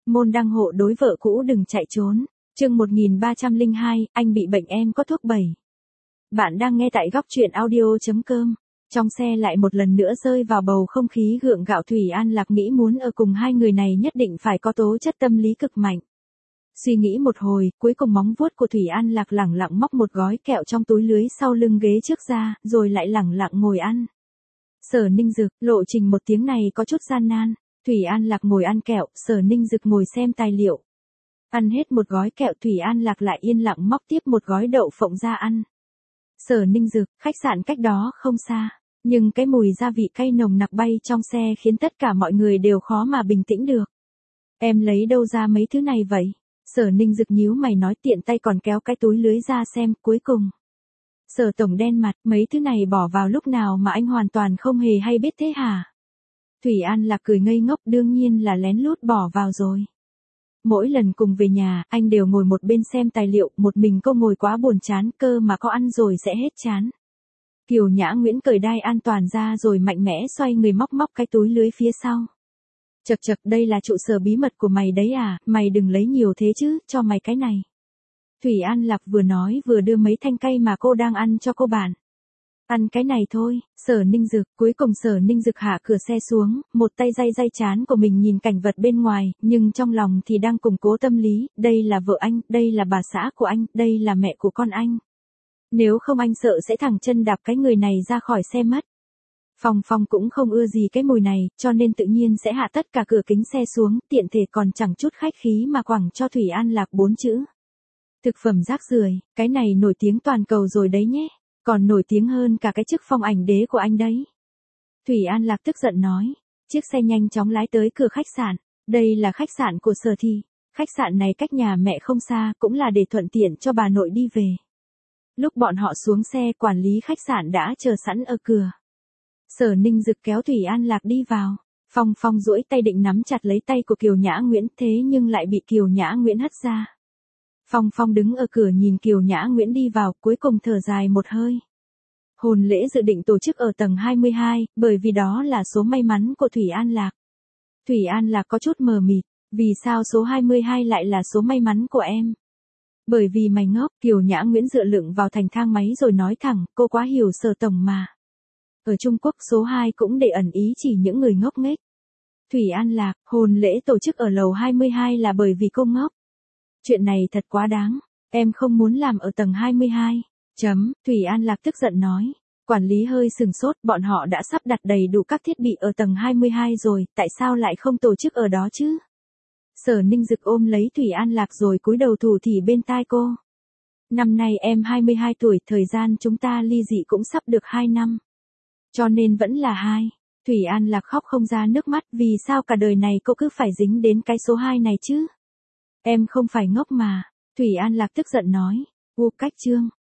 môn đăng hộ đối vợ cũ đừng chạy trốn. Chương 1302, anh bị bệnh em có thuốc 7. Bạn đang nghe tại góc truyện audio.com. Trong xe lại một lần nữa rơi vào bầu không khí gượng gạo. Thủy An Lạc nghĩ muốn ở cùng hai người này nhất định phải có tố chất tâm lý cực mạnh. Suy nghĩ một hồi, cuối cùng móng vuốt của Thủy An Lạc lẳng lặng móc một gói kẹo trong túi lưới sau lưng ghế trước ra, rồi lại lẳng lặng ngồi ăn. Sở Ninh Dực, lộ trình một tiếng này có chút gian nan. Thủy An Lạc ngồi ăn kẹo, Sở Ninh Dực ngồi xem tài liệu. Ăn hết một gói kẹo, Thủy An Lạc lại yên lặng móc tiếp một gói đậu phộng ra ăn. Sở Ninh Dực, khách sạn cách đó không xa, nhưng cái mùi gia vị cay nồng nặc bay trong xe khiến tất cả mọi người đều khó mà bình tĩnh được. Em lấy đâu ra mấy thứ này vậy? Sở Ninh Dực nhíu mày nói, tiện tay còn kéo cái túi lưới ra xem. Cuối cùng Sở tổng đen mặt, mấy thứ này bỏ vào lúc nào mà anh hoàn toàn không hề hay biết thế hả? Thủy An Lạc cười ngây ngốc, đương nhiên là lén lút bỏ vào rồi. Mỗi lần cùng về nhà, anh đều ngồi một bên xem tài liệu, một mình cô ngồi quá buồn chán, cơ mà có ăn rồi sẽ hết chán. Kiều Nhã Nguyễn cởi đai an toàn ra rồi mạnh mẽ xoay người móc cái túi lưới phía sau. Chậc chậc, đây là trụ sở bí mật của mày đấy à, mày đừng lấy nhiều thế chứ, cho mày cái này. Thủy An Lạc vừa nói vừa đưa mấy thanh cây mà cô đang ăn cho cô bạn. Ăn cái này thôi. Sở Ninh Dực, cuối cùng Sở Ninh Dực hạ cửa xe xuống, một tay day trán của mình nhìn cảnh vật bên ngoài, nhưng trong lòng thì đang củng cố tâm lý, đây là vợ anh, đây là bà xã của anh, đây là mẹ của con anh. Nếu không anh sợ sẽ thẳng chân đạp cái người này ra khỏi xe mất. Phong cũng không ưa gì cái mùi này, cho nên tự nhiên sẽ hạ tất cả cửa kính xe xuống, tiện thể còn chẳng chút khách khí mà quẳng cho Thủy An Lạc 4 chữ. Thực phẩm rác rưởi, cái này nổi tiếng toàn cầu rồi đấy nhé. Còn nổi tiếng hơn cả cái chức phong ảnh đế của anh đấy. Thủy An Lạc tức giận nói. Chiếc xe nhanh chóng lái tới cửa khách sạn. Đây là khách sạn của Sở Thị. Khách sạn này cách nhà mẹ không xa, cũng là để thuận tiện cho bà nội đi về. Lúc bọn họ xuống xe, quản lý khách sạn đã chờ sẵn ở cửa. Sở Ninh Dực kéo Thủy An Lạc đi vào. Phong duỗi tay định nắm chặt lấy tay của Kiều Nhã Nguyễn, thế nhưng lại bị Kiều Nhã Nguyễn hất ra. Phong đứng ở cửa nhìn Kiều Nhã Nguyễn đi vào, cuối cùng thở dài một hơi. Hôn lễ dự định tổ chức ở tầng 22, bởi vì đó là số may mắn của Thủy An Lạc. Thủy An Lạc có chút mờ mịt, vì sao số 22 lại là số may mắn của em? Bởi vì mày ngốc. Kiều Nhã Nguyễn dựa lưng vào thành thang máy rồi nói thẳng, cô quá hiểu Sở tổng mà. Ở Trung Quốc số 2 cũng để ẩn ý chỉ những người ngốc nghếch. Thủy An Lạc, hôn lễ tổ chức ở lầu 22 là bởi vì cô ngốc. Chuyện này thật quá đáng, em không muốn làm ở tầng 22. Thủy An Lạc tức giận nói. Quản lý hơi sừng sốt, bọn họ đã sắp đặt đầy đủ các thiết bị ở tầng 22 rồi, tại sao lại không tổ chức ở đó chứ? Sở Ninh Dực ôm lấy Thủy An Lạc rồi cúi đầu thủ thỉ bên tai cô. Năm nay em 22 tuổi, thời gian chúng ta ly dị cũng sắp được 2 năm. Cho nên vẫn là 2. Thủy An Lạc khóc không ra nước mắt, vì sao cả đời này cô cứ phải dính đến cái số 2 này chứ? Em không phải ngốc mà. Thủy An Lạc tức giận nói. Cách chương